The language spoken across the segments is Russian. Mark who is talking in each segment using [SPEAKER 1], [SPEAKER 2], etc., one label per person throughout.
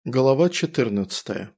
[SPEAKER 1] Глава 14.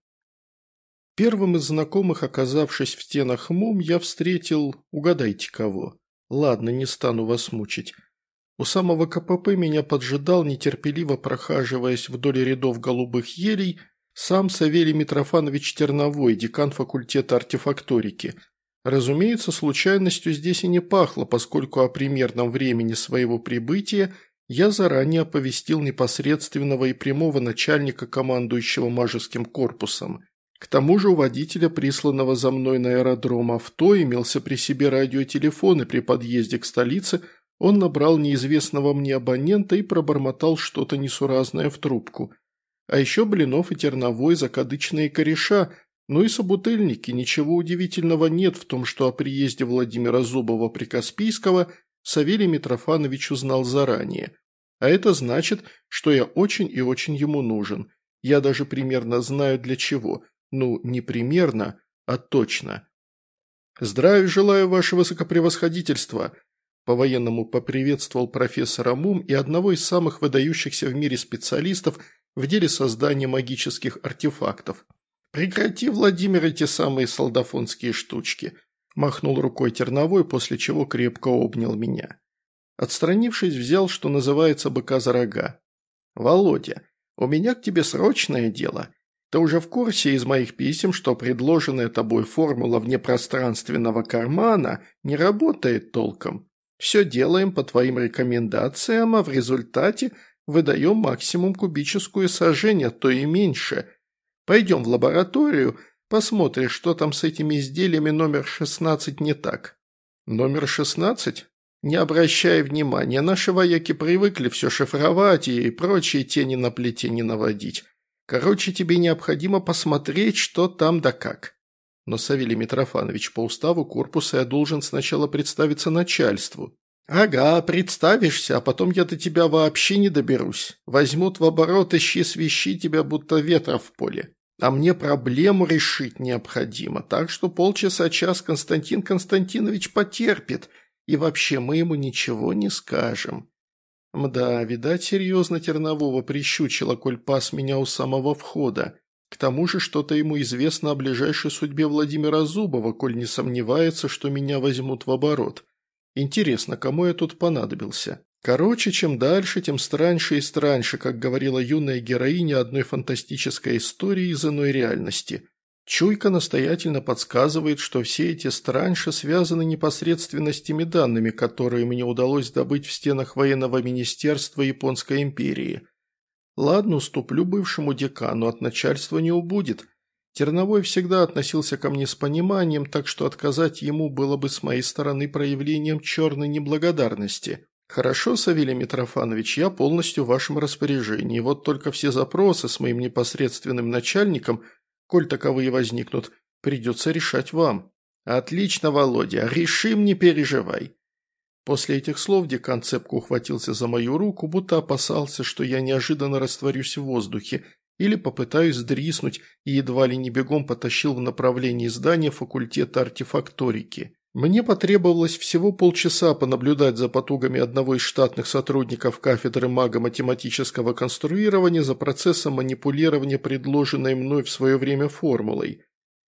[SPEAKER 1] Первым из знакомых, оказавшись в стенах МУМ, я встретил, угадайте кого. Ладно, не стану вас мучить. У самого КПП меня поджидал, нетерпеливо прохаживаясь вдоль рядов голубых елей, сам Савелий Митрофанович Терновой, декан факультета артефакторики. Разумеется, случайностью здесь и не пахло, поскольку о примерном времени своего прибытия я заранее оповестил непосредственного и прямого начальника, командующего Мажеским корпусом. К тому же у водителя, присланного за мной на аэродром авто, имелся при себе радиотелефон, и при подъезде к столице он набрал неизвестного мне абонента и пробормотал что-то несуразное в трубку. А еще Блинов и Терновой закадычные кореша, ну и собутыльники. Ничего удивительного нет в том, что о приезде Владимира Зубова-Прикаспийского Савелий Митрофанович узнал заранее. А это значит, что я очень и очень ему нужен. Я даже примерно знаю для чего. Ну, не примерно, а точно. «Здравия желаю, ваше высокопревосходительство!» По-военному поприветствовал профессора МУМ и одного из самых выдающихся в мире специалистов в деле создания магических артефактов. «Прекрати, Владимир, эти самые солдафонские штучки!» Махнул рукой Терновой, после чего крепко обнял меня. Отстранившись, взял, что называется, быка за рога. «Володя, у меня к тебе срочное дело. Ты уже в курсе из моих писем, что предложенная тобой формула внепространственного кармана не работает толком. Все делаем по твоим рекомендациям, а в результате выдаем максимум кубическую сажень, а то и меньше. Пойдем в лабораторию, посмотришь, что там с этими изделиями номер 16 не так». «Номер 16? Не обращай внимания, наши вояки привыкли все шифровать и прочие тени на плетение наводить. Короче, тебе необходимо посмотреть, что там да как». «Но, Савелий Митрофанович, по уставу корпуса я должен сначала представиться начальству». «Ага, представишься, а потом я до тебя вообще не доберусь. Возьмут в оборот, ищи-свищи тебя, будто ветра в поле. А мне проблему решить необходимо, так что полчаса-час Константин Константинович потерпит, и вообще мы ему ничего не скажем». Мда, видать, серьезно Тернового прищучило, коль пас меня у самого входа. К тому же что-то ему известно о ближайшей судьбе Владимира Зубова, коль не сомневается, что меня возьмут в оборот. Интересно, кому я тут понадобился? Короче, чем дальше, тем страньше и страньше, как говорила юная героиня одной фантастической истории из иной реальности. Чуйка настоятельно подсказывает, что все эти страньши связаны непосредственно с теми данными, которые мне удалось добыть в стенах военного министерства Японской империи. Ладно, уступлю бывшему декану, от начальства не убудет. Терновой всегда относился ко мне с пониманием, так что отказать ему было бы с моей стороны проявлением черной неблагодарности. «Хорошо, Савелий Митрофанович, я полностью в вашем распоряжении. Вот только все запросы с моим непосредственным начальником, коль таковые возникнут, придется решать вам». «Отлично, Володя, решим, не переживай». После этих слов декан цепко ухватился за мою руку, будто опасался, что я неожиданно растворюсь в воздухе или попытаюсь сдриснуть, и едва ли не бегом потащил в направлении здания факультета артефакторики. Мне потребовалось всего полчаса понаблюдать за потугами одного из штатных сотрудников кафедры маго-математического конструирования за процессом манипулирования, предложенной мной в свое время формулой.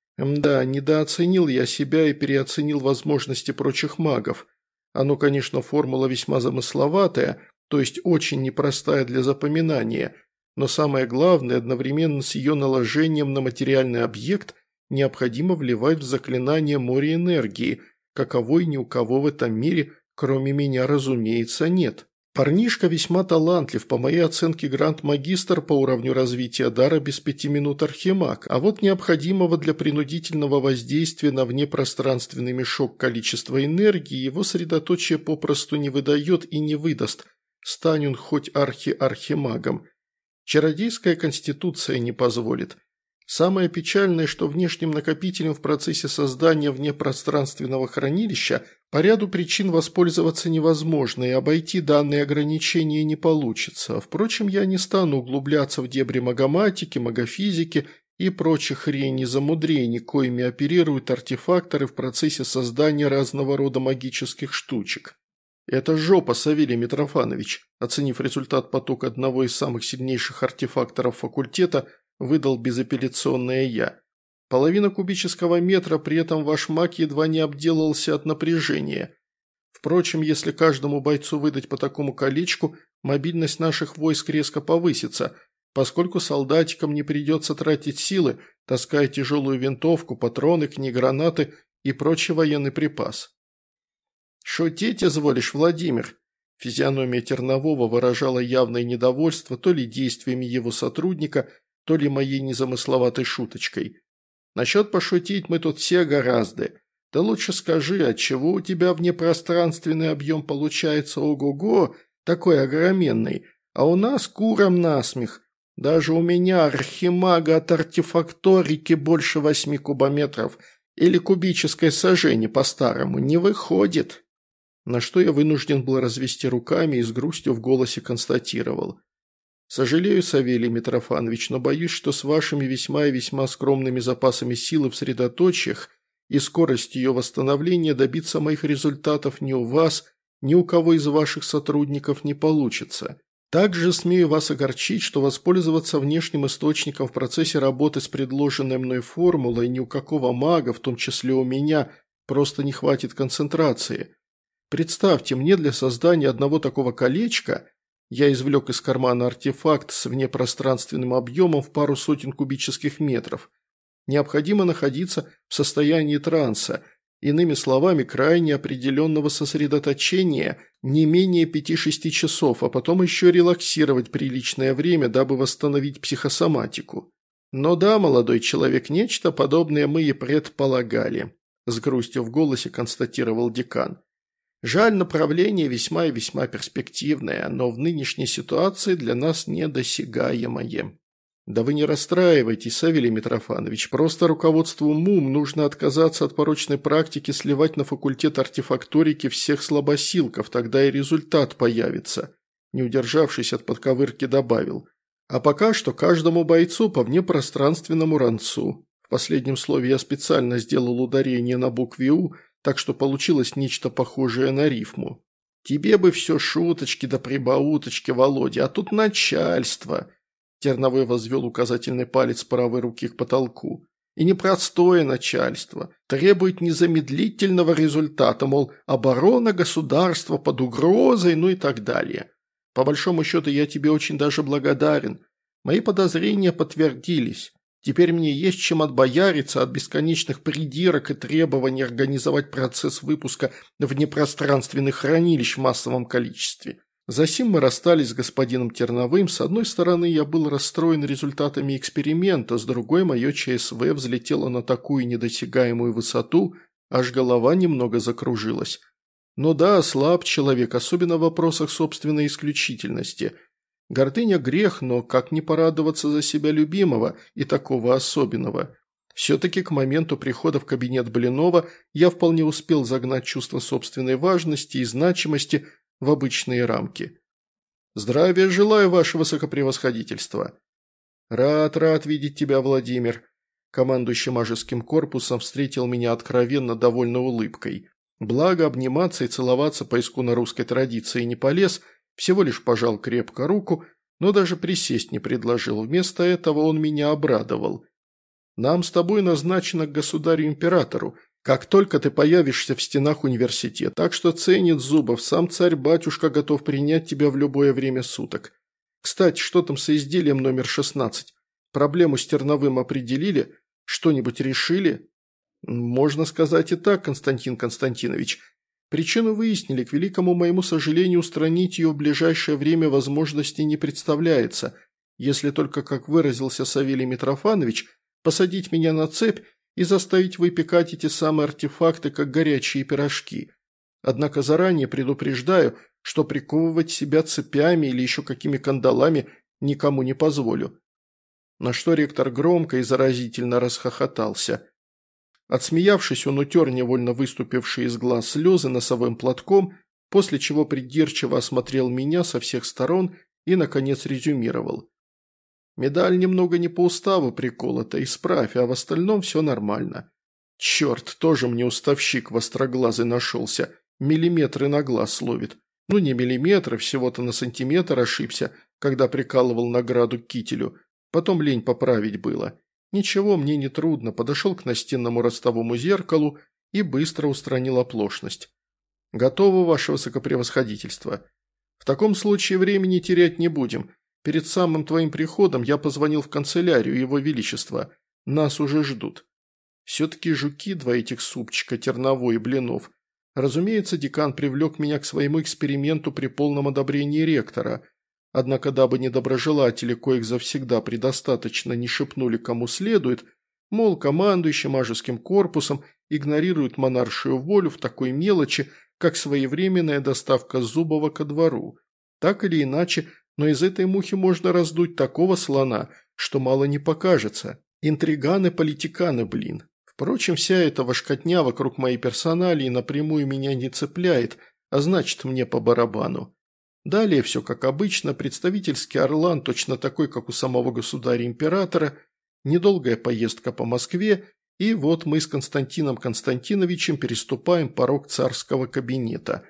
[SPEAKER 1] Да, недооценил я себя и переоценил возможности прочих магов. Оно, конечно, формула весьма замысловатая, то есть очень непростая для запоминания, но самое главное, одновременно с ее наложением на материальный объект необходимо вливать в заклинание море энергии, каковой ни у кого в этом мире, кроме меня, разумеется, нет. Парнишка весьма талантлив, по моей оценке гранд-магистр по уровню развития дара без 5 минут архимаг, а вот необходимого для принудительного воздействия на внепространственный мешок количества энергии его средоточие попросту не выдает и не выдаст, стань он хоть архимагом. Чародейская конституция не позволит. Самое печальное, что внешним накопителем в процессе создания внепространственного хранилища по ряду причин воспользоваться невозможно, и обойти данные ограничения не получится. Впрочем, я не стану углубляться в дебри магоматики, магофизики и прочих хрени замудрений, коими оперируют артефакторы в процессе создания разного рода магических штучек. «Это жопа, Савелий Митрофанович», оценив результат потока одного из самых сильнейших артефакторов факультета, выдал безапелляционное я. Половина кубического метра, при этом ваш маг едва не обделался от напряжения. Впрочем, если каждому бойцу выдать по такому колечку, мобильность наших войск резко повысится, поскольку солдатикам не придется тратить силы, таская тяжелую винтовку, патроны, книги, гранаты и прочий военный припас. «Шутить изволишь, Владимир?» Физиономия Тернового выражала явное недовольство то ли действиями его сотрудника, то ли моей незамысловатой шуточкой. «Насчет пошутить мы тут все гораздо. Да лучше скажи, отчего у тебя внепространственный объем получается ого-го, такой огроменный, а у нас курам насмех. Даже у меня архимага от артефакторики больше 8 кубометров или кубическое сажение по-старому не выходит». На что я вынужден был развести руками и с грустью в голосе констатировал. «Сожалею, Савелий Митрофанович, но боюсь, что с вашими весьма и весьма скромными запасами силы в средоточиях и скоростью ее восстановления добиться моих результатов ни у вас, ни у кого из ваших сотрудников не получится. Также смею вас огорчить, что воспользоваться внешним источником в процессе работы с предложенной мной формулой ни у какого мага, в том числе у меня, просто не хватит концентрации. Представьте, мне для создания одного такого колечка я извлек из кармана артефакт с внепространственным объемом в пару сотен кубических метров. Необходимо находиться в состоянии транса, иными словами, крайне определенного сосредоточения, не менее 5-6 часов, а потом еще релаксировать приличное время, дабы восстановить психосоматику. Но да, молодой человек, нечто подобное мы и предполагали, с грустью в голосе констатировал декан. Жаль, направление весьма и весьма перспективное, но в нынешней ситуации для нас недосягаемое. Да вы не расстраивайтесь, Савелий Митрофанович, просто руководству МУМ нужно отказаться от порочной практики сливать на факультет артефакторики всех слабосилков, тогда и результат появится. Не удержавшись от подковырки, добавил. А пока что каждому бойцу по внепространственному ранцу. В последнем слове я специально сделал ударение на букве «У», так что получилось нечто похожее на рифму. «Тебе бы все шуточки да прибауточки, Володя, а тут начальство!» Терновой возвел указательный палец правой руки к потолку. «И непростое начальство. Требует незамедлительного результата, мол, оборона государства под угрозой, ну и так далее. По большому счету я тебе очень даже благодарен. Мои подозрения подтвердились. Теперь мне есть чем отбояриться от бесконечных придирок и требований организовать процесс выпуска внепространственных хранилищ в массовом количестве. Засим мы расстались с господином Терновым. С одной стороны, я был расстроен результатами эксперимента, с другой, мое ЧСВ взлетело на такую недосягаемую высоту, аж голова немного закружилась. Но да, слаб человек, особенно в вопросах собственной исключительности. Гордыня – грех, но как не порадоваться за себя любимого и такого особенного? Все-таки к моменту прихода в кабинет Блинова я вполне успел загнать чувство собственной важности и значимости в обычные рамки. «Здравия желаю, ваше высокопревосходительство!» «Рад видеть тебя, Владимир!» Командующий мажеским корпусом встретил меня откровенно довольной улыбкой. Благо, обниматься и целоваться по исконно-русской традиции не полез, всего лишь пожал крепко руку, но даже присесть не предложил. Вместо этого он меня обрадовал. «Нам с тобой назначено к государю-императору, как только ты появишься в стенах университета, так что ценит Зубов, сам царь-батюшка готов принять тебя в любое время суток. Кстати, что там с изделием номер 16? Проблему с Терновым определили? Что-нибудь решили?» «Можно сказать и так, Константин Константинович. Причину выяснили, к великому моему сожалению, устранить ее в ближайшее время возможности не представляется, если только, как выразился Савелий Митрофанович, посадить меня на цепь и заставить выпекать эти самые артефакты, как горячие пирожки. Однако заранее предупреждаю, что приковывать себя цепями или еще какими кандалами никому не позволю». На что ректор громко и заразительно расхохотался. Отсмеявшись, он утер невольно выступившие из глаз слезы носовым платком, после чего придирчиво осмотрел меня со всех сторон и, наконец, резюмировал. «Медаль немного не по уставу приколота, исправь, а в остальном все нормально. Черт, тоже мне уставщик востроглазый нашелся, миллиметры на глаз ловит. Ну не миллиметры, всего-то на сантиметр ошибся, когда прикалывал награду к кителю. Потом лень поправить было. Ничего, мне не трудно, подошел к настенному ростовому зеркалу и быстро устранил оплошность. Готово, ваше высокопревосходительство. В таком случае времени терять не будем. Перед самым твоим приходом я позвонил в канцелярию Его Величества. Нас уже ждут. Все-таки жуки два этих супчика, терновой и блинов. Разумеется, декан привлек меня к своему эксперименту при полном одобрении ректора. Однако, дабы недоброжелатели, коих завсегда предостаточно, не шепнули кому следует, мол, командующий мажеским корпусом игнорирует монаршую волю в такой мелочи, как своевременная доставка Зубова ко двору. Так или иначе, но из этой мухи можно раздуть такого слона, что мало не покажется. Интриганы-политиканы, блин. Впрочем, вся эта вошкотня вокруг моей персоналии напрямую меня не цепляет, а значит, мне по барабану. Далее все как обычно, представительский орлан, точно такой, как у самого государя-императора, недолгая поездка по Москве, и вот мы с Константином Константиновичем переступаем порог царского кабинета.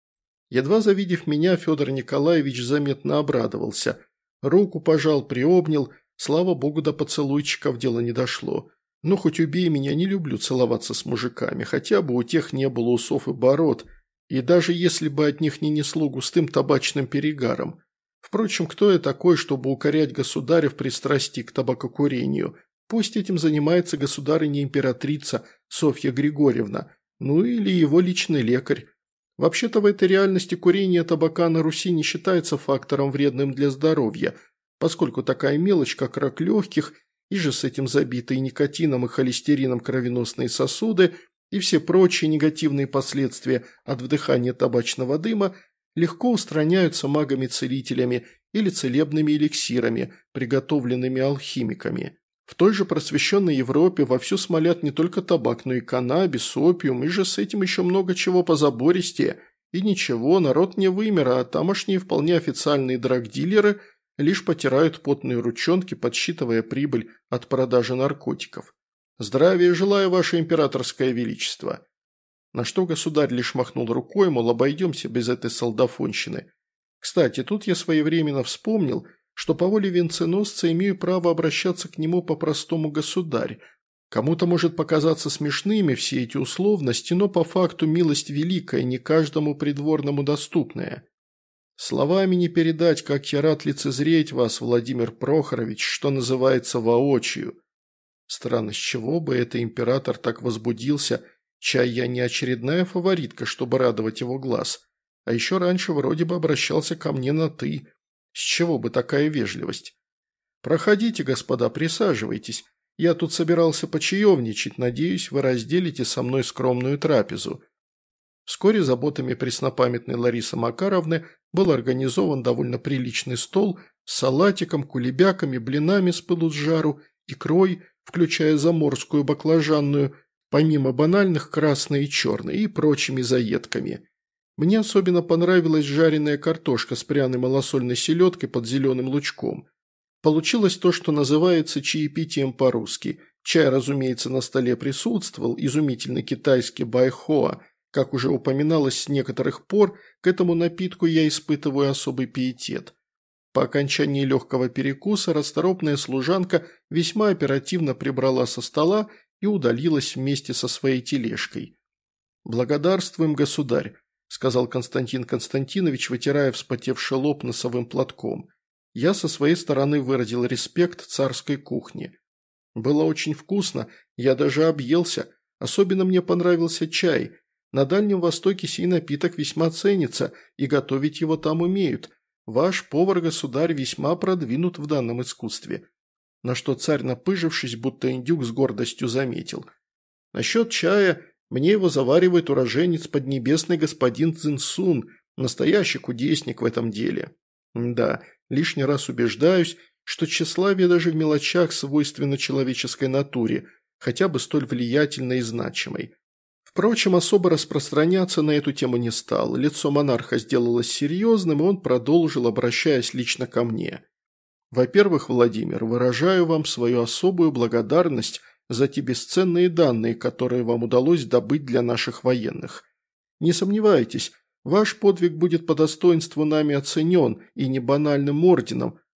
[SPEAKER 1] Едва завидев меня, Федор Николаевич заметно обрадовался. Руку пожал, приобнял, слава богу, до поцелуйчиков дело не дошло. Ну, хоть убей меня, не люблю целоваться с мужиками, хотя бы у тех не было усов и бород, и даже если бы от них не несло густым табачным перегаром. Впрочем, кто я такой, чтобы укорять государя в пристрастии к табакокурению? Пусть этим занимается государыня-императрица Софья Григорьевна, ну или его личный лекарь. Вообще-то в этой реальности курение табака на Руси не считается фактором вредным для здоровья, поскольку такая мелочь, как рак легких, и же с этим забитые никотином и холестерином кровеносные сосуды и все прочие негативные последствия от вдыхания табачного дыма легко устраняются магами-целителями или целебными эликсирами, приготовленными алхимиками. В той же просвещенной Европе вовсю смолят не только табак, но и каннабис, опиум, и же с этим еще много чего позабористее. И ничего, народ не вымер, а тамошние вполне официальные драгдилеры лишь потирают потные ручонки, подсчитывая прибыль от продажи наркотиков. Здравия желаю, ваше императорское величество. На что государь лишь махнул рукой, мол, обойдемся без этой солдафонщины. Кстати, тут я своевременно вспомнил, что по воле венценосца имею право обращаться к нему по-простому государь. Кому-то может показаться смешными все эти условности, но по факту милость великая, не каждому придворному доступная. Словами не передать, как я рад лицезреть вас, Владимир Прохорович, что называется воочию. Странно, с чего бы это император так возбудился, чай я не очередная фаворитка, чтобы радовать его глаз. А еще раньше вроде бы обращался ко мне на «ты». С чего бы такая вежливость? Проходите, господа, присаживайтесь. Я тут собирался почаевничать, надеюсь, вы разделите со мной скромную трапезу. Вскоре заботами преснопамятной Ларисы Макаровны был организован довольно приличный стол с салатиком, кулебяками, блинами с пылу с жару, икрой, включая заморскую баклажанную, помимо банальных красной и черной, и прочими заедками. Мне особенно понравилась жареная картошка с пряной малосольной селедкой под зеленым лучком. Получилось то, что называется чаепитием по-русски. Чай, разумеется, на столе присутствовал, изумительный китайский байхоа. Как уже упоминалось с некоторых пор, к этому напитку я испытываю особый пиетет. По окончании легкого перекуса расторопная служанка весьма оперативно прибрала со стола и удалилась вместе со своей тележкой. «Благодарствуем, государь», – сказал Константин Константинович, вытирая вспотевший лоб носовым платком. Я со своей стороны выразил респект царской кухне. Было очень вкусно, я даже объелся, особенно мне понравился чай. На Дальнем Востоке сей напиток весьма ценится, и готовить его там умеют. Ваш повар-государь весьма продвинут в данном искусстве». На что царь, напыжившись, будто индюк, с гордостью заметил. «Насчет чая мне его заваривает уроженец поднебесный господин Цзинсун, настоящий кудесник в этом деле. Да, лишний раз убеждаюсь, что тщеславие даже в мелочах свойственно человеческой натуре, хотя бы столь влиятельной и значимой. Впрочем, особо распространяться на эту тему не стал. Лицо монарха сделалось серьезным, и он продолжил, обращаясь лично ко мне. «Во-первых, Владимир, выражаю вам свою особую благодарность за те бесценные данные, которые вам удалось добыть для наших военных. Не сомневайтесь, ваш подвиг будет по достоинству нами оценен, и не банальным орденом,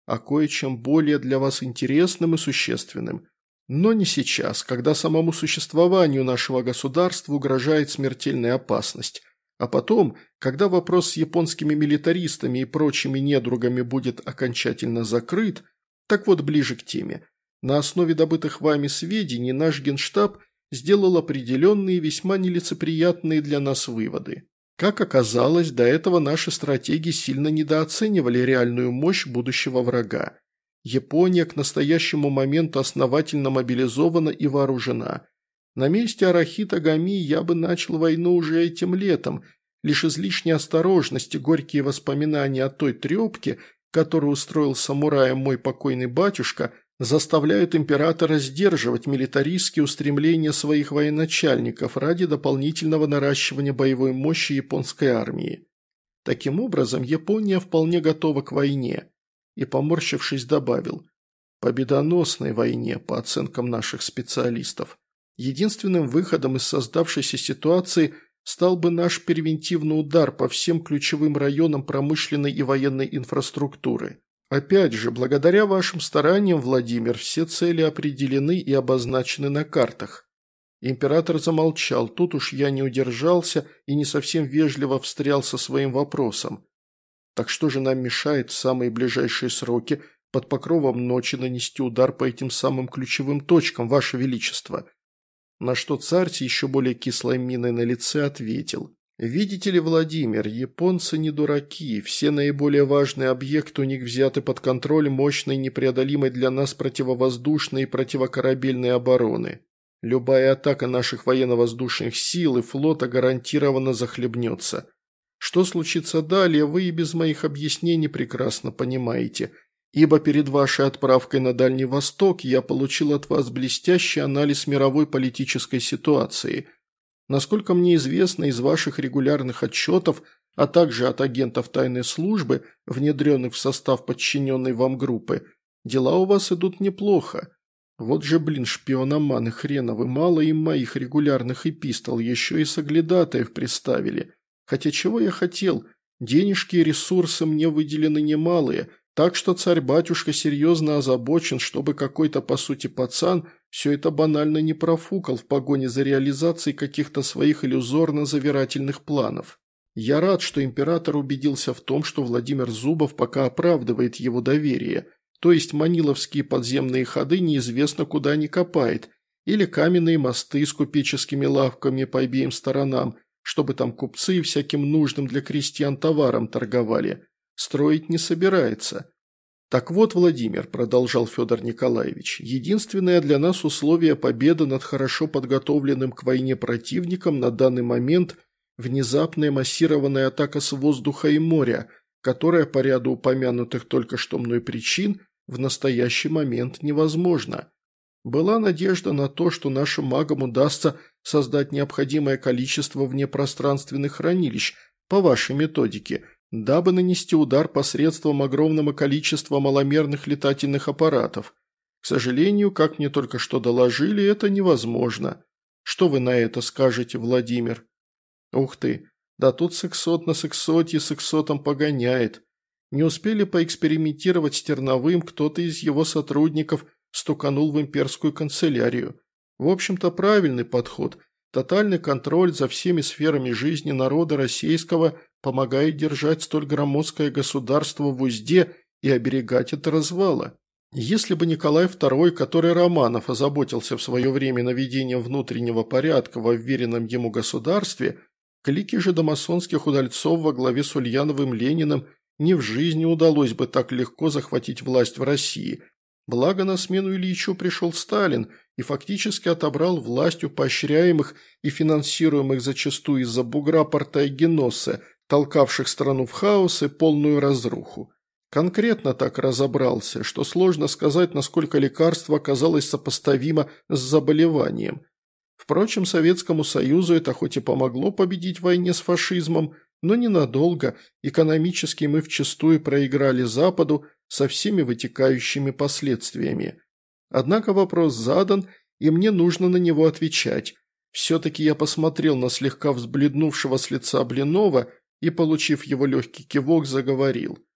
[SPEAKER 1] о кое-чем более для вас интересным и существенным. Но не сейчас, когда самому существованию нашего государства угрожает смертельная опасность. А потом, когда вопрос с японскими милитаристами и прочими недругами будет окончательно закрыт, так вот ближе к теме. На основе добытых вами сведений наш генштаб сделал определенные весьма нелицеприятные для нас выводы. Как оказалось, до этого наши стратеги сильно недооценивали реальную мощь будущего врага. Япония к настоящему моменту основательно мобилизована и вооружена. На месте Арахита Гами я бы начал войну уже этим летом, лишь излишней осторожности, горькие воспоминания о той трепке, которую устроил самураем мой покойный батюшка, заставляют императора сдерживать милитаристские устремления своих военачальников ради дополнительного наращивания боевой мощи японской армии. Таким образом, Япония вполне готова к войне. И, поморщившись, добавил: победоносной войне, по оценкам наших специалистов. Единственным выходом из создавшейся ситуации стал бы наш превентивный удар по всем ключевым районам промышленной и военной инфраструктуры. Опять же, благодаря вашим стараниям, Владимир, все цели определены и обозначены на картах. Император замолчал, тут уж я не удержался и не совсем вежливо встрял со своим вопросом. Так что же нам мешает в самые ближайшие сроки под покровом ночи нанести удар по этим самым ключевым точкам, Ваше Величество? На что царь с еще более кислой миной на лице ответил: видите ли, Владимир, японцы не дураки, все наиболее важные объекты у них взяты под контроль мощной, непреодолимой для нас противовоздушной и противокорабельной обороны. Любая атака наших военно-воздушных сил и флота гарантированно захлебнется. Что случится далее, вы и без моих объяснений прекрасно понимаете, ибо перед вашей отправкой на Дальний Восток я получил от вас блестящий анализ мировой политической ситуации. Насколько мне известно из ваших регулярных отчетов, а также от агентов тайной службы, внедренных в состав подчиненной вам группы, дела у вас идут неплохо. Вот же, блин, шпиономаны хреновы, мало им моих регулярных эпистол, еще и соглядатаев приставили. Хотя чего я хотел? Денежки и ресурсы мне выделены немалые, так что царь-батюшка серьезно озабочен, чтобы какой-то, по сути, пацан все это банально не профукал в погоне за реализацией каких-то своих иллюзорно-завирательных планов. Я рад, что император убедился в том, что Владимир Зубов пока оправдывает его доверие, то есть маниловские подземные ходы неизвестно куда не копает, или каменные мосты с купеческими лавками по обеим сторонам, чтобы там купцы всяким нужным для крестьян товаром торговали. Строить не собирается. Так вот, Владимир, продолжал Федор Николаевич, единственное для нас условие победы над хорошо подготовленным к войне противником на данный момент – внезапная массированная атака с воздуха и моря, которая по ряду упомянутых только что мной причин в настоящий момент невозможна. Была надежда на то, что нашим магам удастся создать необходимое количество внепространственных хранилищ по вашей методике, дабы нанести удар посредством огромного количества маломерных летательных аппаратов. К сожалению, как мне только что доложили, это невозможно. Что вы на это скажете, Владимир? Ух ты, да тут сексот на сексоте сексотом погоняет. Не успели поэкспериментировать с Терновым, кто-то из его сотрудников стуканул в имперскую канцелярию. В общем-то, правильный подход. Тотальный контроль за всеми сферами жизни народа российского помогает держать столь громоздкое государство в узде и оберегать от развала. Если бы Николай II, который Романов озаботился в свое время наведением внутреннего порядка во вверенном ему государстве, клики же домасонских удальцов во главе с Ульяновым Лениным ни в жизни удалось бы так легко захватить власть в России. Благо на смену Ильичу пришел Сталин и фактически отобрал власть у поощряемых и финансируемых зачастую из-за бугра партайгеноссы, толкавших страну в хаос и полную разруху. Конкретно так разобрался, что сложно сказать, насколько лекарство оказалось сопоставимо с заболеванием. Впрочем, Советскому Союзу это хоть и помогло победить в войне с фашизмом, но ненадолго, экономически мы вчистую проиграли Западу со всеми вытекающими последствиями. Однако вопрос задан, и мне нужно на него отвечать. Все-таки я посмотрел на слегка взбледнувшего с лица Блинова и, получив его легкий кивок, заговорил.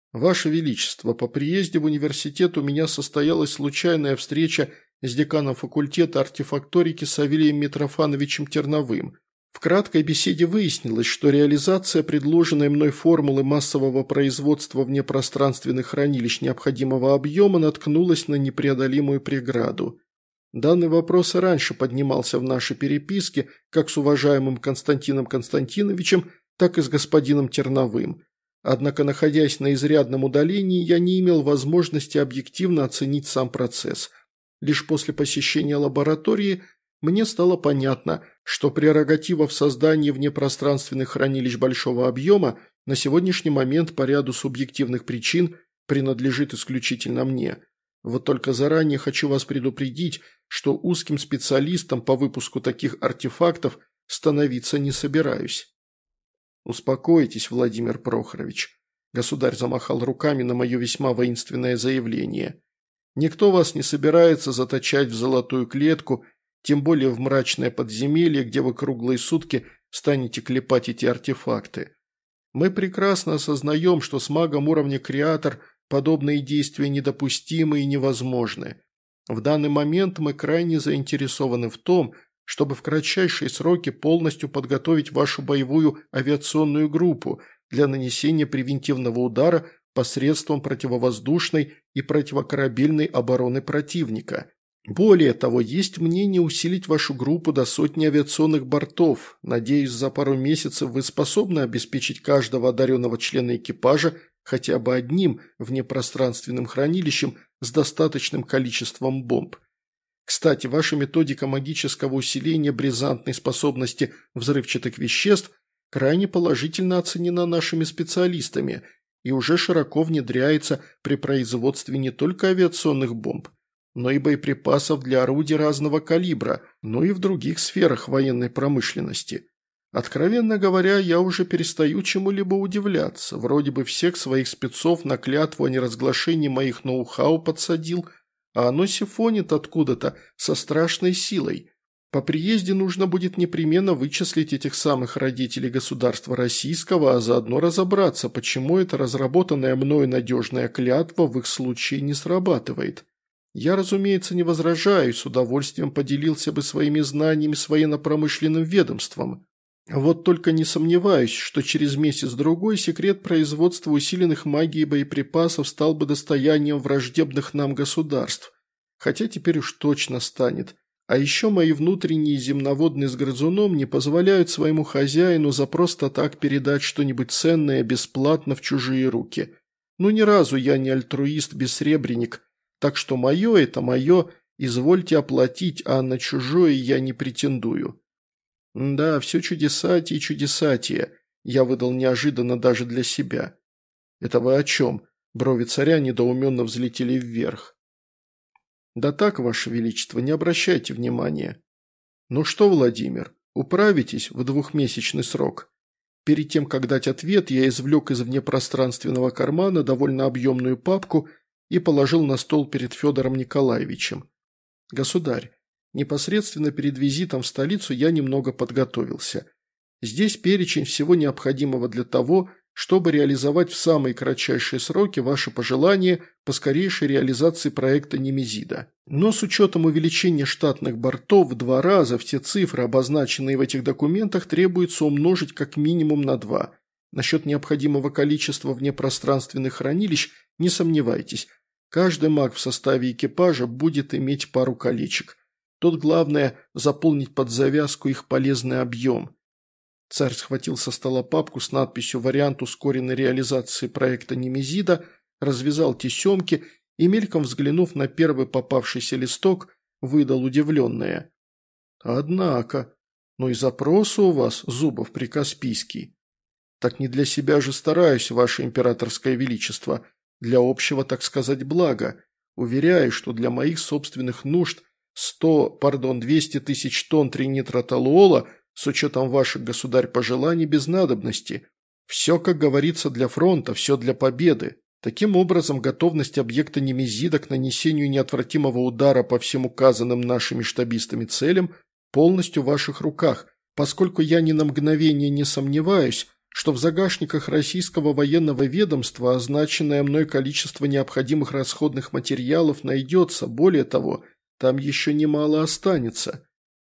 [SPEAKER 1] Ваше Величество, по приезде в университет у меня состоялась случайная встреча с деканом факультета артефакторики Савелием Митрофановичем Терновым. В краткой беседе выяснилось, что реализация предложенной мной формулы массового производства внепространственных хранилищ необходимого объема наткнулась на непреодолимую преграду. Данный вопрос и раньше поднимался в нашей переписке как с уважаемым Константином Константиновичем, так и с господином Терновым. Однако, находясь на изрядном удалении, я не имел возможности объективно оценить сам процесс. Лишь после посещения лаборатории мне стало понятно, что прерогатива в создании внепространственных хранилищ большого объема на сегодняшний момент по ряду субъективных причин принадлежит исключительно мне. Вот только заранее хочу вас предупредить, что узким специалистом по выпуску таких артефактов становиться не собираюсь. «Успокойтесь, Владимир Прохорович», – государь замахал руками на мое весьма воинственное заявление. «Никто вас не собирается заточать в золотую клетку, тем более в мрачное подземелье, где вы круглые сутки станете клепать эти артефакты. Мы прекрасно осознаем, что с магом уровня Креатор подобные действия недопустимы и невозможны. В данный момент мы крайне заинтересованы в том, чтобы в кратчайшие сроки полностью подготовить вашу боевую авиационную группу для нанесения превентивного удара посредством противовоздушной и противокорабельной обороны противника. Более того, есть мнение усилить вашу группу до 100 авиационных бортов. Надеюсь, за пару месяцев вы способны обеспечить каждого одаренного члена экипажа хотя бы одним внепространственным хранилищем с достаточным количеством бомб. Кстати, ваша методика магического усиления бризантной способности взрывчатых веществ крайне положительно оценена нашими специалистами и уже широко внедряется при производстве не только авиационных бомб, но и боеприпасов для орудий разного калибра, но и в других сферах военной промышленности. Откровенно говоря, я уже перестаю чему-либо удивляться. Вроде бы всех своих спецов на клятву о неразглашении моих ноу-хау подсадил, а оно сифонит откуда-то со страшной силой. По приезде нужно будет непременно вычислить этих самых родителей государства российского, а заодно разобраться, почему эта разработанная мною надежная клятва в их случае не срабатывает. Я, разумеется, не возражаю и с удовольствием поделился бы своими знаниями с военно-промышленным ведомством. Вот только не сомневаюсь, что через месяц-другой секрет производства усиленных магией боеприпасов стал бы достоянием враждебных нам государств. Хотя теперь уж точно станет. А еще мои внутренние земноводные с грызуном не позволяют своему хозяину за просто так передать что-нибудь ценное бесплатно в чужие руки. Ну ни разу я не альтруист-бессребренник, так что мое – это мое, извольте оплатить, а на чужое я не претендую. Да, все чудесатие и чудесатие, я выдал неожиданно даже для себя. Это вы о чем? Брови царя недоуменно взлетели вверх. Да так, Ваше Величество, не обращайте внимания. Ну что, Владимир, управитесь в 2-месячный срок? Перед тем, как дать ответ, я извлек из внепространственного кармана довольно объемную папку и положил на стол перед Федором Николаевичем. Государь, непосредственно перед визитом в столицу я немного подготовился. Здесь перечень всего необходимого для того, чтобы реализовать в самые кратчайшие сроки ваши пожелания по скорейшей реализации проекта Немезида. Но с учетом увеличения штатных бортов в 2 раза, все цифры, обозначенные в этих документах, требуется умножить как минимум на 2. Насчет необходимого количества внепространственных хранилищ не сомневайтесь. Каждый маг в составе экипажа будет иметь пару колечек. Тут главное заполнить под завязку их полезный объем. Царь схватил со стола папку с надписью «Вариант ускоренной реализации проекта Немезида», развязал тесемки и, мельком взглянув на первый попавшийся листок, выдал удивленное. «Однако, ну и запросы у вас, Зубов Прикаспийский. Так не для себя же стараюсь, Ваше Императорское Величество, для общего, так сказать, блага. Уверяю, что для моих собственных нужд 200 тысяч тонн тринитротолуола с учетом ваших, государь, пожеланий без надобности. Все, как говорится, для фронта, все для победы. Таким образом, готовность объекта Немезида к нанесению неотвратимого удара по всем указанным нашими штабистами целям полностью в ваших руках, поскольку я ни на мгновение не сомневаюсь, что в загашниках российского военного ведомства означенное мной количество необходимых расходных материалов найдется, более того, там еще немало останется».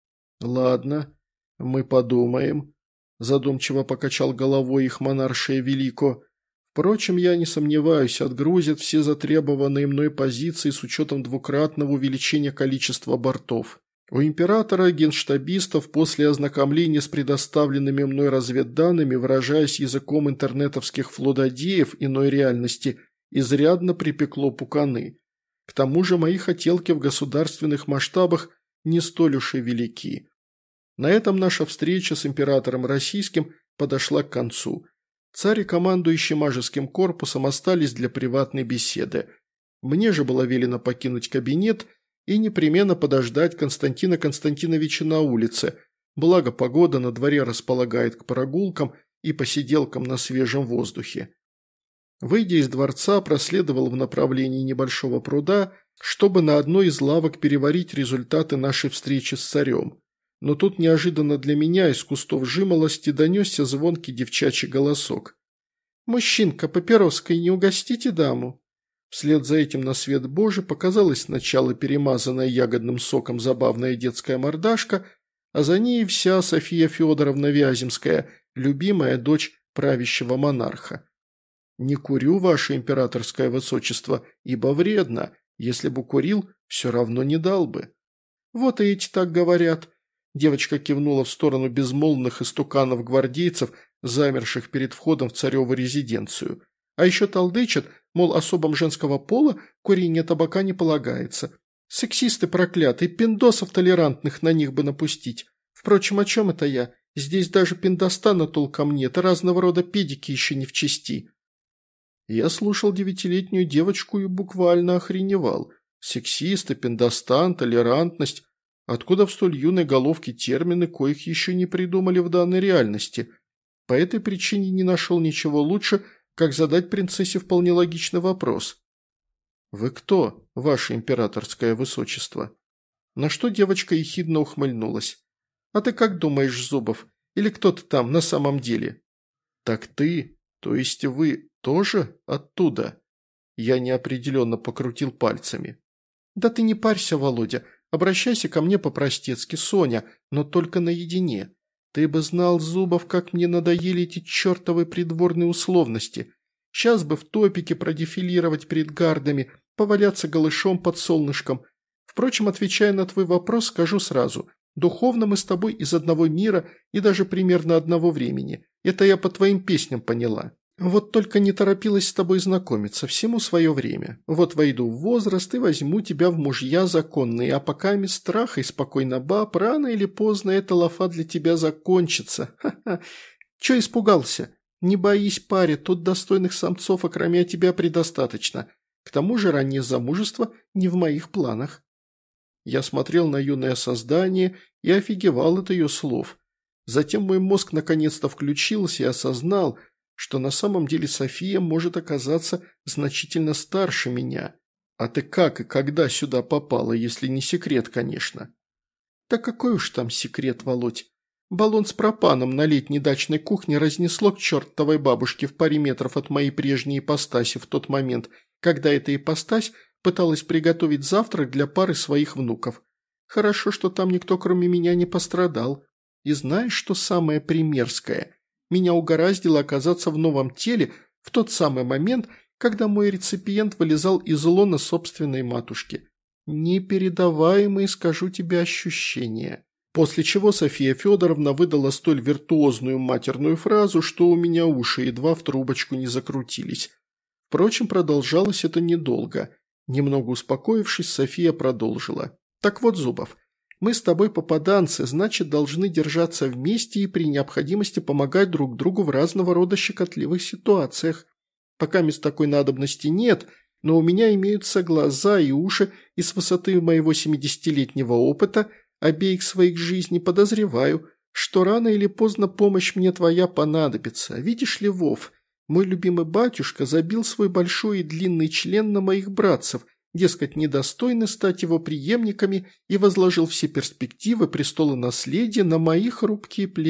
[SPEAKER 1] «Ладно, мы подумаем», – задумчиво покачал головой их монаршее велико. «Впрочем, я не сомневаюсь, отгрузят все затребованные мной позиции с учетом двукратного увеличения количества бортов. У императора генштабистов после ознакомления с предоставленными мной разведданными, выражаясь языком интернетовских флудодеев иной реальности, изрядно припекло пуканы. К тому же мои хотелки в государственных масштабах не столь уж и велики. На этом наша встреча с императором российским подошла к концу. Царь и командующий Мажеским корпусом остались для приватной беседы. Мне же было велено покинуть кабинет и непременно подождать Константина Константиновича на улице, благо погода на дворе располагает к прогулкам и посиделкам на свежем воздухе. Выйдя из дворца, проследовал в направлении небольшого пруда, чтобы на одной из лавок переварить результаты нашей встречи с царем. Но тут неожиданно для меня из кустов жимолости донесся звонкий девчачий голосок. «Мужчинка, папироской не угостите даму?» Вслед за этим на свет Божий показалась сначала перемазанная ягодным соком забавная детская мордашка, а за ней вся София Федоровна Вяземская, любимая дочь правящего монарха. «Не курю, ваше императорское высочество, ибо вредно. Если бы курил, все равно не дал бы». «Вот и эти так говорят». Девочка кивнула в сторону безмолвных истуканов-гвардейцев, замерших перед входом в цареву резиденцию. А еще толдычат, мол, особам женского пола курение табака не полагается. Сексисты проклятые, пиндосов толерантных на них бы напустить. Впрочем, о чем это я? Здесь даже пиндостана толком нет, и разного рода педики еще не в чести. Я слушал 9-летнюю девочку и буквально охреневал. Сексисты, пиндостан, толерантность. Откуда в столь юной головке термины, коих еще не придумали в данной реальности? По этой причине не нашел ничего лучше, как задать принцессе вполне логичный вопрос. «Вы кто, ваше императорское высочество?» На что девочка ехидно ухмыльнулась. «А ты как думаешь, Зубов? Или кто ты там на самом деле?» «Так ты, то есть вы тоже оттуда?» Я неопределенно покрутил пальцами. «Да ты не парься, Володя. Обращайся ко мне по-простецки, Соня, но только наедине. Ты бы знал, Зубов, как мне надоели эти чертовы придворные условности. Сейчас бы в топике продефилировать перед гардами, поваляться голышом под солнышком. Впрочем, отвечая на твой вопрос, скажу сразу. Духовно мы с тобой из одного мира и даже примерно одного времени. Это я по твоим песням поняла. Вот только не торопилась с тобой знакомиться, всему свое время. Вот войду в возраст и возьму тебя в мужья законные, а пока без страха и спокойно, баб, рано или поздно эта лафа для тебя закончится. Ха-ха. Че испугался? Не боись, паря, тут достойных самцов, окромя тебя, предостаточно. К тому же раннее замужество не в моих планах». Я смотрел на юное создание и офигевал от ее слов. Затем мой мозг наконец-то включился и осознал, что на самом деле София может оказаться значительно старше меня. А ты как и когда сюда попала, если не секрет, конечно? Да какой уж там секрет, Володь. Баллон с пропаном на летней дачной кухне разнесло к чертовой бабушке в паре метров от моей прежней ипостаси в тот момент, когда эта ипостась пыталась приготовить завтрак для пары своих внуков. Хорошо, что там никто кроме меня не пострадал. И знаешь, что самое примерское? Меня угораздило оказаться в новом теле в тот самый момент, когда мой реципиент вылезал из лона собственной матушки. Непередаваемые, скажу тебе, ощущения. После чего София Федоровна выдала столь виртуозную матерную фразу, что у меня уши едва в трубочку не закрутились. Впрочем, продолжалось это недолго. Немного успокоившись, София продолжила. «Так вот, Зубов, мы с тобой попаданцы, значит, должны держаться вместе и при необходимости помогать друг другу в разного рода щекотливых ситуациях. Пока мест такой надобности нет, но у меня имеются глаза и уши, и с высоты моего 70-летнего опыта обеих своих жизней подозреваю, что рано или поздно помощь мне твоя понадобится. Видишь ли, Вов, мой любимый батюшка забил свой большой и длинный член на моих братцев, дескать, недостойны стать его преемниками, и возложил все перспективы престола наследия на мои хрупкие плечи.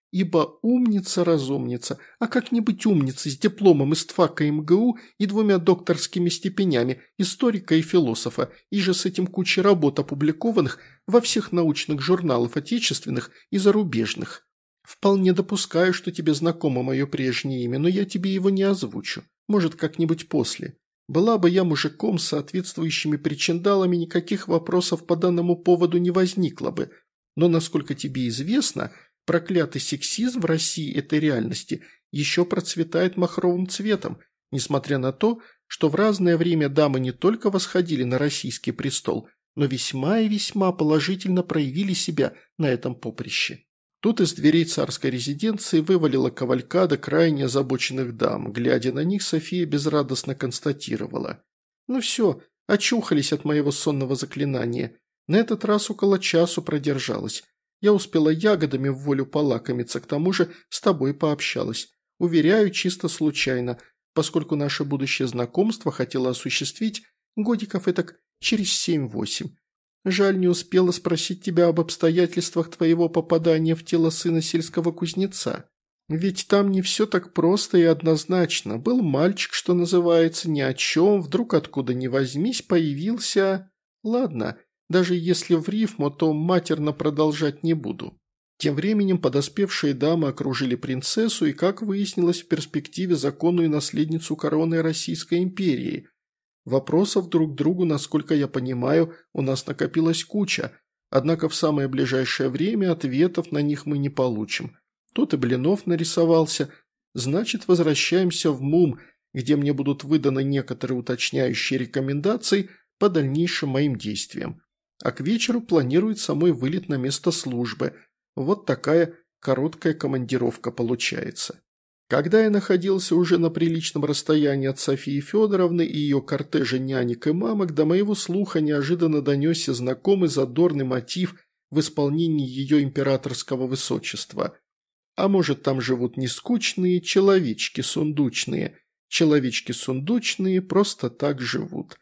[SPEAKER 1] ибо умница-разумница, а как-нибудь умница с дипломом из ТФАКа МГУ и 2 докторскими степенями, историка и философа, и же с этим кучей работ, опубликованных во всех научных журналах отечественных и зарубежных. Вполне допускаю, что тебе знакомо мое прежнее имя, но я тебе его не озвучу, может, как-нибудь после. Была бы я мужиком с соответствующими причиндалами, никаких вопросов по данному поводу не возникло бы, но, насколько тебе известно, проклятый сексизм в России этой реальности еще процветает махровым цветом, несмотря на то, что в разное время дамы не только восходили на российский престол, но весьма и весьма положительно проявили себя на этом поприще. Тут из дверей царской резиденции вывалила кавалькада крайне озабоченных дам. Глядя на них, София безрадостно констатировала: «Ну все, очухались от моего сонного заклинания. На этот раз около часу продержалась. Я успела ягодами в волю полакомиться, к тому же с тобой пообщалась. Уверяю, чисто случайно, поскольку наше будущее знакомство хотела осуществить годиков этак через 7-8. Жаль, не успела спросить тебя об обстоятельствах твоего попадания в тело сына сельского кузнеца. Ведь там не все так просто и однозначно. Был мальчик, что называется, ни о чем, вдруг откуда ни возьмись появился... Ладно, даже если в рифму, то матерно продолжать не буду». Тем временем подоспевшие дамы окружили принцессу и, как выяснилось, в перспективе законную наследницу короны Российской империи. Вопросов друг к другу, насколько я понимаю, у нас накопилась куча, однако в самое ближайшее время ответов на них мы не получим. Тут и Блинов нарисовался, значит, возвращаемся в МУМ, где мне будут выданы некоторые уточняющие рекомендации по дальнейшим моим действиям. А к вечеру планируется мой вылет на место службы. Вот такая короткая командировка получается. Когда я находился уже на приличном расстоянии от Софии Федоровны и ее кортежа нянек и мамок, до моего слуха неожиданно донесся знакомый задорный мотив в исполнении ее императорского высочества. А может, там живут нескучные человечки сундучные. Человечки сундучные просто так живут.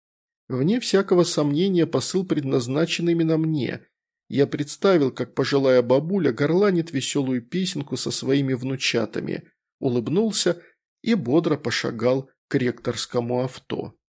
[SPEAKER 1] Вне всякого сомнения посыл предназначен именно мне. Я представил, как пожилая бабуля горланит веселую песенку со своими внучатами, улыбнулся и бодро пошагал к ректорскому авто.